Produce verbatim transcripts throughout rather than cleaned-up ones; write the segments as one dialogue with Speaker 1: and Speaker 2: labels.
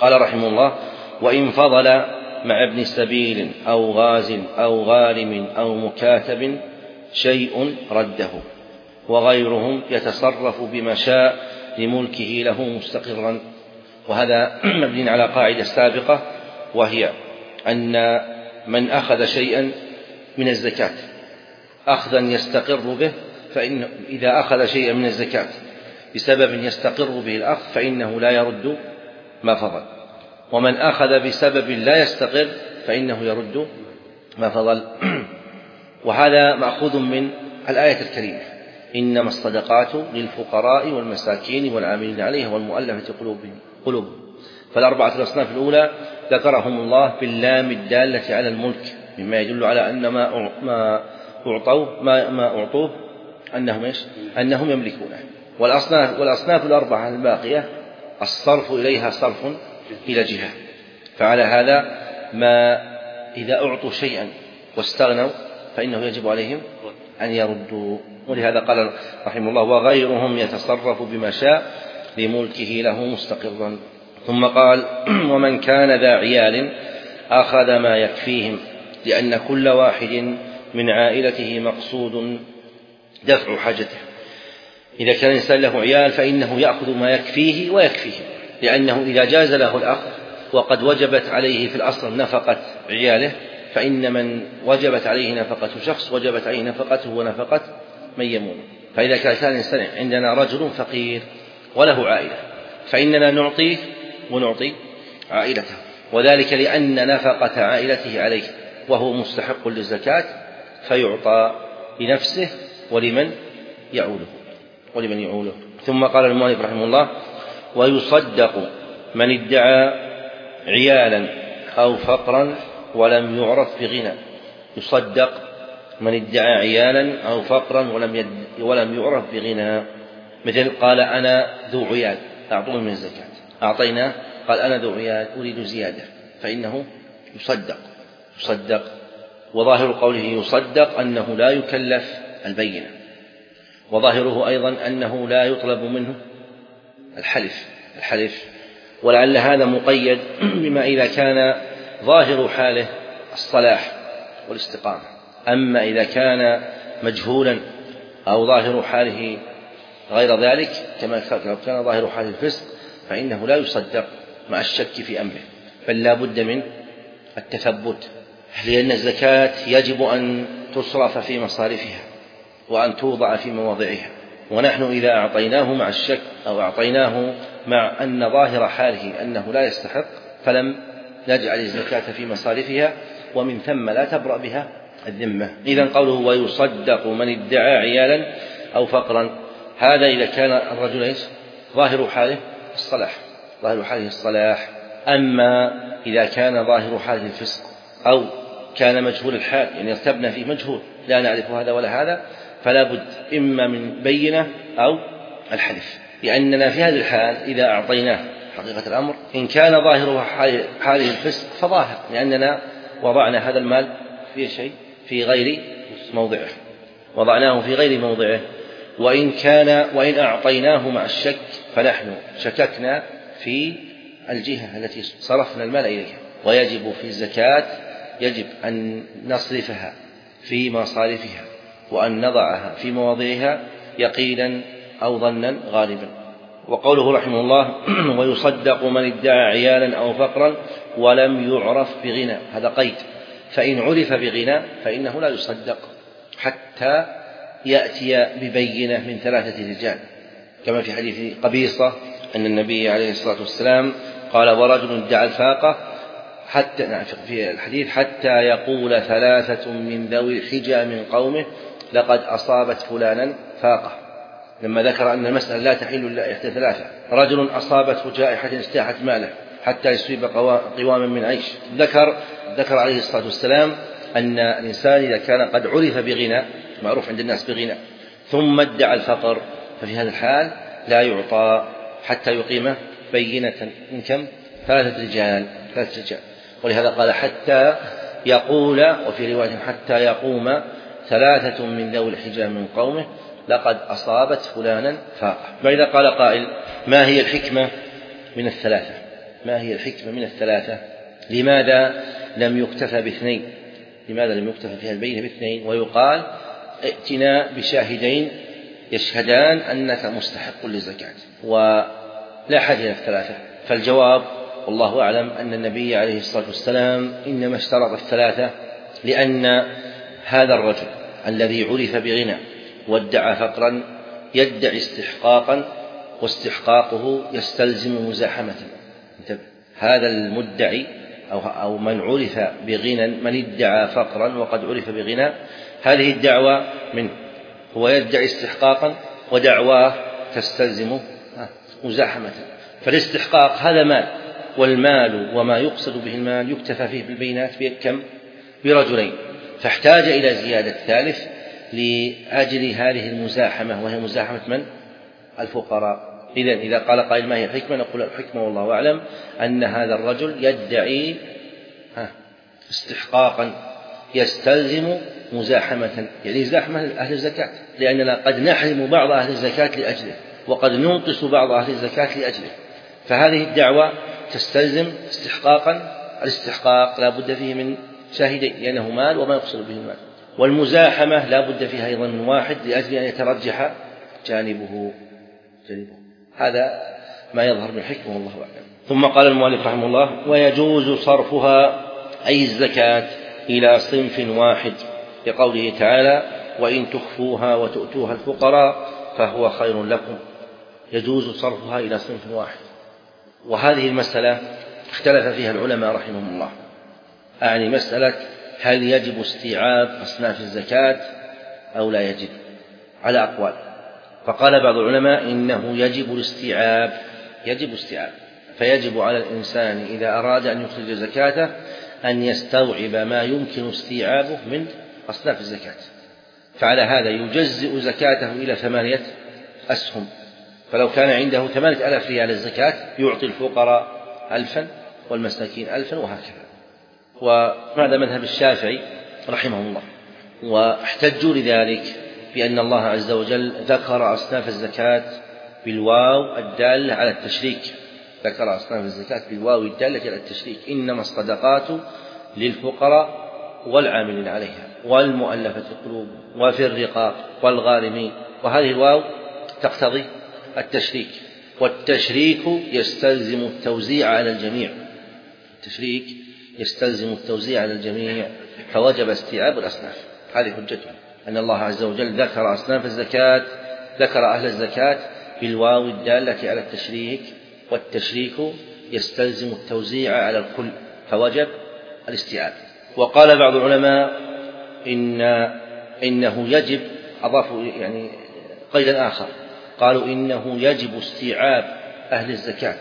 Speaker 1: قال رحمه الله: وإن فضل مع ابن سبيل أو غاز أو غارم أو مكاتب شيء رده، وغيرهم يتصرف بما شاء لملكه له مستقرا. وهذا مبني على قاعدة سابقة، وهي أن من أخذ شيئا من الزكاة أخذا يستقر به، فإن إذا أخذ شيئا من الزكاة بسبب يستقر به الأخذ فإنه لا يرد ما فضل، ومن أخذ بسبب لا يستقر فإنه يرد ما فضل. وهذا مأخوذ من الآية الكريمة: إنما الصدقات للفقراء والمساكين والعاملين عليها والمؤلفة قلوبهم قلوبهم فالأربعة الأصناف الأولى ذكرهم الله باللام الدالة على الملك، مما يدل على أن ما ما أعطوه ما ما أعطوه أنهم إيش؟ أنهم يملكونه. والأصناف والأصناف الأربعة الباقية الصرف إليها صرف إلى جهة. فعلى هذا ما إذا أعطوا شيئا واستغنوا فإنه يجب عليهم أن يردوا. ولهذا قال رحمه الله: وغيرهم يتصرف بما شاء لملكه له مستقرا. ثم قال: ومن كان ذا عيال أخذ ما يكفيهم، لأن كل واحد من عائلته مقصود دفع حاجته. إذا كان الإنسان له عيال فإنه يأخذ ما يكفيه ويكفيه، لأنه إذا جاز له الأخذ وقد وجبت عليه في الأصل نفقة عياله، فإن من وجبت عليه نفقة شخص وجبت عليه نفقته ونفقة من يمون. فإذا كان الإنسان عندنا رجل فقير وله عائلة فإننا نعطيه ونعطي عائلته، وذلك لأن نفقة عائلته عليه وهو مستحق للزكاة، فيعطى لنفسه ولمن يعوله ولمن يعوله. ثم قال المؤلف رحمه الله: ويصدق من ادعى عيالا أو فقرا ولم يعرف بغنى. يصدق من ادعى عيالا أو فقرا ولم, يد ولم يعرف بغنى. مثل قال: أنا ذو عيال أعطوه من الزكاة، أعطيناه قال: أنا ذو عيال أريد زيادة، فإنه يصدق يصدق وظاهر قوله يصدق أنه لا يكلف البينة، وظاهره أيضا أنه لا يطلب منه الحلف الحلف ولعل هذا مقيد بما إذا كان ظاهر حاله الصلاح والاستقامة. أما إذا كان مجهولا أو ظاهر حاله غير ذلك كما كان ظاهر حاله الفسق فإنه لا يصدق مع الشك في أمره، بل لا بد من التثبت، لأن الزكاة يجب أن تصرف في مصارفها وأن توضع في مواضعها. ونحن إذا أعطيناه مع الشك أو أعطيناه مع أن ظاهر حاله أنه لا يستحق فلم نجعل الزكاة في مصارفها، ومن ثم لا تبرأ بها الذمة. إذن قوله: ويصدق من ادعى عيالا أو فقرا، هذا إذا كان الرجل ظاهر حاله الصلاح ظاهر حاله الصلاح. أما إذا كان ظاهر حاله الفسق أو كان مجهول الحال، يعني ارتبنا فيه مجهول لا نعرف هذا ولا هذا، فلا بد إما من بينة أو الحلف، لأننا في هذه الحال إذا أعطيناه حقيقة الأمر إن كان ظاهره حاله الفسق فظاهر، لأننا وضعنا هذا المال في شيء في غير موضعه وضعناه في غير موضعه وإن كان وإن أعطيناه مع الشك فنحن شككنا في الجهة التي صرفنا المال إليها. ويجب في الزكاة يجب أن نصرفها في مصارفها وأن نضعها في مواضعها يقينا أو ظنا غالبا. وقوله رحمه الله: ويصدق من ادعى عيالا أو فقرا ولم يعرف بغنى، هذا قيد، فإن عرف بغنى فإنه لا يصدق حتى يأتي ببينة من ثلاثة رجال، كما في حديث قبيصة أن النبي عليه الصلاة والسلام قال: ورجل ادعى الفاقة حتى في الحديث حتى يقول ثلاثة من ذوي الحجى من قومه لقد أصابت فلانا فاقة، لما ذكر أن المسألة لا تحل إلا إحدى ثلاثة: رجل أصابته جائحة اجتاحت ماله حتى يصيب قواما من عيش. ذكر ذكر عليه الصلاة والسلام أن الإنسان إذا كان قد عرف بغنى، معروف عند الناس بغنى، ثم ادعى الفقر، ففي هذا الحال لا يعطى حتى يقيم بينة من كم؟ ثلاثة رجال ثلاثة رجال ولهذا قال حتى يقول، وفي رواية حتى يقوم ثلاثة من ذوي الحجى من قومه لقد أصابت فلانا فاقة. فإذا قال قائل: ما هي الحكمة من الثلاثة؟ ما هي الحكمة من الثلاثة؟ لماذا لم يكتفى باثنين؟ لماذا لم يكتفى فيها البينة باثنين ويقال ائتنا بشاهدين يشهدان أنك مستحق للزكاة ولا حاجة إلى الثلاثة؟ فالجواب والله أعلم أن النبي عليه الصلاة والسلام إنما اشترط الثلاثة لأن هذا الرجل الذي عرف بغنى وادعى فقرا يدعي استحقاقا، واستحقاقه يستلزم مزاحمة. هذا المدعي أو من عرف بغنى، من ادعى فقرا وقد عرف بغنى، هذه الدعوة منه، هو يدعي استحقاقا ودعواه تستلزم مزاحمة. فالاستحقاق هذا مال، والمال وما يقصد به المال يكتفى فيه بالبينات بكم؟ برجلين، فاحتاج إلى زيادة ثالث لأجل هذه المزاحمة، وهي مزاحمة من؟ الفقراء. إذن إذا قال قائل ما هي الحكمة؟ نقول الحكمة والله أعلم أن هذا الرجل يدعي استحقاقا يستلزم مزاحمة، يعني زاحمة أهل الزكاة، لأننا قد نحرم بعض أهل الزكاة لأجله، وقد ننقص بعض أهل الزكاة لأجله، فهذه الدعوة تستلزم استحقاقا. الاستحقاق لا بد فيه من شاهدين لأنه مال وما يقصد به المال، والمزاحمة لا بد فيها أيضا من واحد لأجل أن يترجح جانبه جانبه هذا ما يظهر من الحكمة والله أعلم. ثم قال المؤلف رحمه الله: ويجوز صرفها أي الزكاة إلى صنف واحد، لقوله تعالى: وإن تخفوها وتؤتوها الفقراء فهو خير لكم. يجوز صرفها إلى صنف واحد، وهذه المسألة اختلف فيها العلماء رحمهم الله، أعني مسألة هل يجب استيعاب أصناف الزكاة أو لا يجب، على أقوال. فقال بعض العلماء إنه يجب الاستيعاب، يجب استيعاب، فيجب على الإنسان إذا أراد أن يخرج زكاته أن يستوعب ما يمكن استيعابه من أصناف الزكاة. فعلى هذا يجزئ زكاته إلى ثمانية أسهم، فلو كان عنده ثمانية ألاف ريال الزكاة يعطي الفقراء ألفا والمساكين ألفا وهكذا. وهذا مذهب الشافعي رحمه الله، واحتجوا لذلك بأن الله عز وجل ذكر أصناف الزكاة بالواو الدالة على التشريك، ذكر أصناف الزكاة بالواو الدالة على التشريك: إنما الصدقات للفقراء والعاملين عليها والمؤلفة القلوب وفي الرقاب والغارمين، وهذه الواو تقتضي التشريك، والتشريك يستلزم التوزيع على الجميع، التشريك يستلزم التوزيع على الجميع، فوجب استيعاب الأصناف. هذه حجتهم أن الله عز وجل ذكر أصناف الزكاة، ذكر أهل الزكاة بالواو الدالة على التشريك، والتشريك يستلزم التوزيع على الكل، فوجب الاستيعاب. وقال بعض العلماء إن إنه يجب، أضافوا يعني قيدا آخر، قالوا إنه يجب استيعاب أهل الزكاة،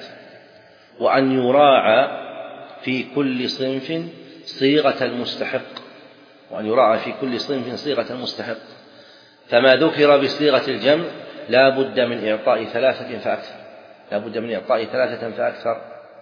Speaker 1: وأن يراعى في كل صنف صيغة المستحق، وأن يراعى في كل صنف صيغة المستحق، فما ذكر بصيغة الجمع لا بد من إعطاء ثلاثة فأكثر، لا بد من إعطاء ثلاثة فأكثر،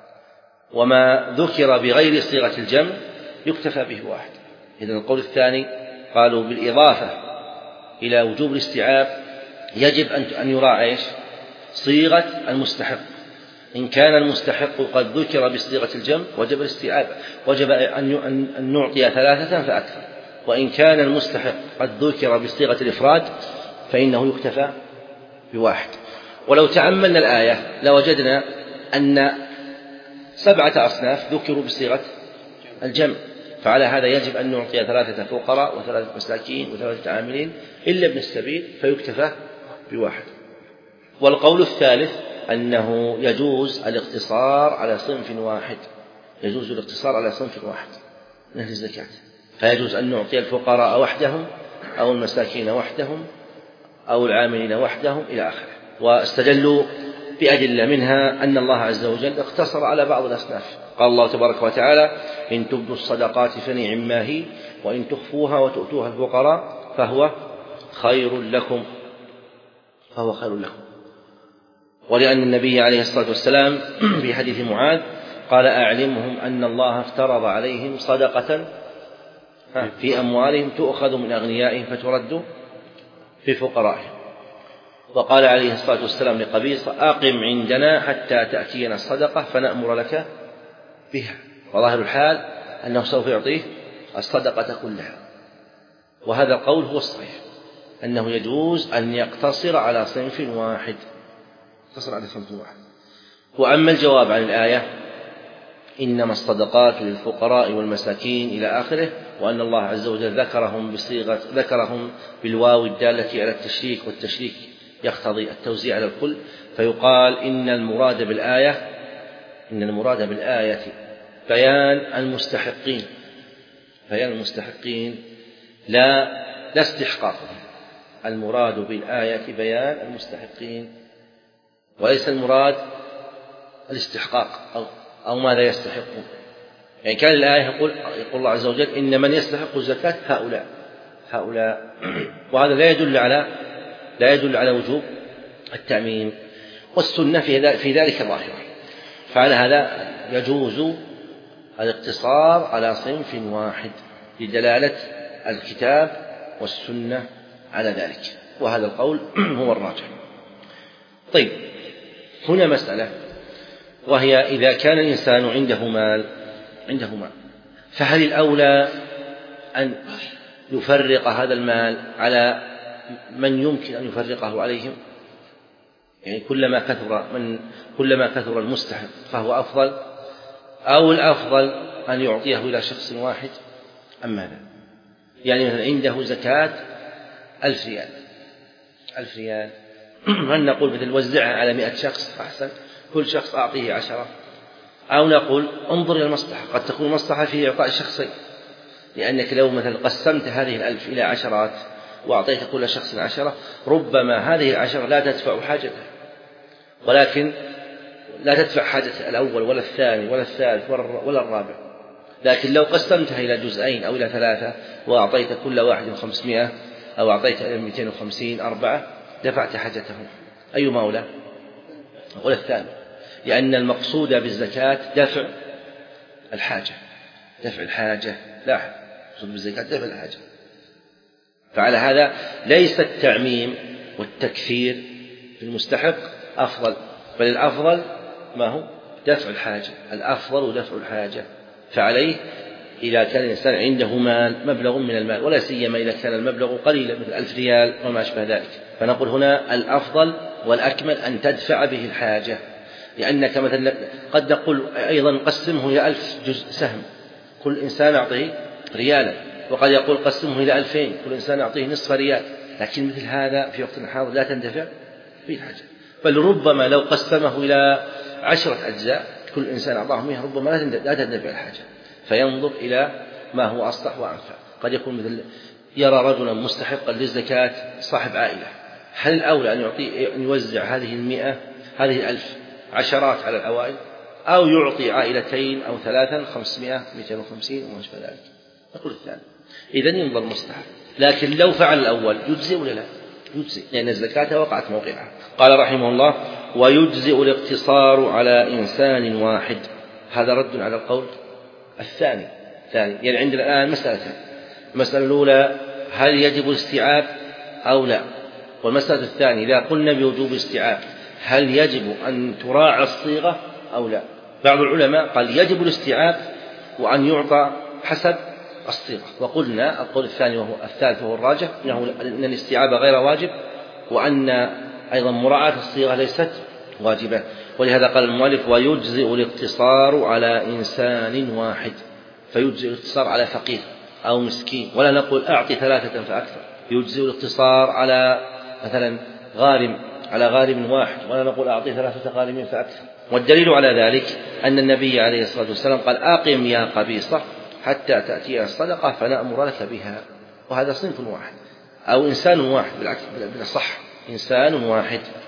Speaker 1: وما ذكر بغير صيغة الجمع يكتفى به واحد. إذن القول الثاني قالوا بالإضافة إلى وجوب الاستيعاب يجب أن يراعى إيش؟ صيغة المستحق. إن كان المستحق قد ذكر بصيغة الجمع وجب الاستيعاب، وجب أن نعطي ثلاثة فأكثر، وإن كان المستحق قد ذكر بصيغة الإفراد فإنه يكتفى بواحد. ولو تأملنا الآية لوجدنا أن سبعة أصناف ذكروا بصيغة الجمع، فعلى هذا يجب أن نعطي ثلاثة فقراء وثلاثة مساكين وثلاثة عاملين إلا ابن السبيل فيكتفى بواحد. والقول الثالث أنه يجوز الاقتصار على صنف واحد، يجوز الاقتصار على صنف واحد من أهل الزكاة، فيجوز أن نعطي الفقراء وحدهم أو المساكين وحدهم أو العاملين وحدهم إلى آخره. واستدلوا بأدلة منها أن الله عز وجل اقتصر على بعض الأصناف، قال الله تبارك وتعالى: إن تبدوا الصدقات فنعم ما هي، وإن تخفوها وتؤتوها الفقراء فهو خير لكم، فهو خير لكم. ولأن النبي عليه الصلاة والسلام في حديث معاذ قال: أعلمهم أن الله افترض عليهم صدقة في أموالهم تؤخذ من أغنيائهم فترد في فقرائهم. وقال عليه الصلاة والسلام لقبيصة: أقم عندنا حتى تأتينا الصدقة فنأمر لك بها. وظاهر الحال أنه سوف يعطيه الصدقة كلها، وهذا القول هو الصحيح، أنه يجوز أن يقتصر على صنف واحد، يقتصر على صنف واحد. وأما الجواب عن الآية: إنما الصدقات للفقراء والمساكين إلى آخره، وأن الله عز وجل ذكرهم بصيغة ذكرهم بالواو الدالة على التشريك، والتشريك يقتضي التوزيع على الكل، فيقال إن المراد بالآية إن المراد بالآية بيان المستحقين، بيان المستحقين لا لا استحقاقهم. المراد بالآية بيان المستحقين، وليس المراد الاستحقاق أو أو ماذا يستحقون. يعني كان الآية يقول يقول الله عز وجل: إن من يستحق الزكاة هؤلاء هؤلاء وهذا لا يدل على لا يدل على وجوب التعميم، والسنة في ذلك ظاهرة. فعلى هذا يجوز الاقتصار على صنف واحد لدلالة الكتاب والسنة على ذلك، وهذا القول هو الراجح. طيب، هنا مسألة، وهي إذا كان الإنسان عنده مال عنده مال فهل الأولى أن يفرق هذا المال على من يمكن أن يفرقه عليهم؟ يعني كلما كثر من كلما كثر المستحق فهو أفضل، أو الأفضل أن يعطيه إلى شخص واحد أم ماذا؟ يعني مثلا عنده زكاة ألف ريال ألف ريال هل نقول مثل وزعها على مئة شخص أحسن، كل شخص أعطيه عشرة، أو نقول انظر إلى المصلحة، قد تكون المصلحة في إعطاء شخصين، لأنك لو مثلا قسمت هذه الألف إلى عشرات وأعطيت كل شخص عشرة، ربما هذه العشرة لا تدفع حاجته، ولكن لا تدفع حاجة الأول ولا الثاني ولا الثالث ولا الرابع. لكن لو قسمتها إلى جزئين أو إلى ثلاثة وأعطيت كل واحد خمسمائة أو أعطيت مئتين وخمسين أربعة، دفعت حاجته. أيما أولى؟ أقول الثاني، لأن المقصود بالزكاة دفع الحاجة دفع الحاجة لا المقصود بالزكاة دفع الحاجة. فعلى هذا ليس التعميم والتكثير في المستحق أفضل، بل الأفضل ما هو دفع الحاجة، الأفضل دفع الحاجة. فعليه إذا كان الإنسان عنده مال مبلغ من المال، ولا سيما إذا كان المبلغ قليلا مثل ألف ريال وما أشبه ذلك، فنقول هنا الأفضل والأكمل أن تدفع به الحاجة، لأنك مثلا قد نقول أيضا قسمه إلى ألف جزء سهم، كل إنسان أعطيه ريالا، وقد يقول قسمه إلى ألفين، كل إنسان أعطيه نصف ريال، لكن مثل هذا في وقت الحاضر لا تندفع فيه الحاجة. بل ربما لو قسمه إلى عشرة أجزاء كل إنسان أعطاه مئة، ربما لا تندفع الحاجة، فينظر إلى ما هو أصلح وأنفع. قد يكون مثل يرى رجلا مستحقا للزكاة صاحب عائلة، هل الأولى أن يعطي أن يوزع هذه المئة هذه الألف عشرات على الأوائل، أو يعطي عائلتين أو ثلاثا خمسمائة مئتين وخمسين وما أشبه ذلك؟ نقول الثاني. إذن ينظر مستحق، لكن لو فعل الأول يجزئ ولا لا؟ يجزئ، لأن الزكاة وقعت موقعها. قال رحمه الله: ويجزئ الاقتصار على إنسان واحد. هذا رد على القول الثاني ثاني يعني عندنا الآن مسألتين: المسألة الأولى هل يجب الاستيعاب أو لا، والمسألة الثانية إذا قلنا بوجوب الاستيعاب هل يجب أن تراعى الصيغة أو لا. بعض العلماء قال يجب الاستيعاب وأن يعطى حسب الصيغة، وقلنا القول الثاني وهو الثالث وهو الراجح، أنه أن الاستيعاب غير واجب، وأن أيضا مراعاة الصيغة ليست واجبة. ولهذا قال المؤلف: ويجزئ الاقتصار على إنسان واحد. فيجزئ الاقتصار على فقير أو مسكين، ولا نقول أعطي ثلاثة فأكثر. يجزئ الاقتصار على مثلا غارم على غارم واحد، ولا نقول أعطي ثلاثة غارمين فأكثر. والدليل على ذلك أن النبي عليه الصلاة والسلام قال: أقم يا قبيصة حتى تأتي الصدقة فنأمر لك بها. وهذا صنف واحد أو إنسان واحد، بالعكس بالأصح إنسان واحد.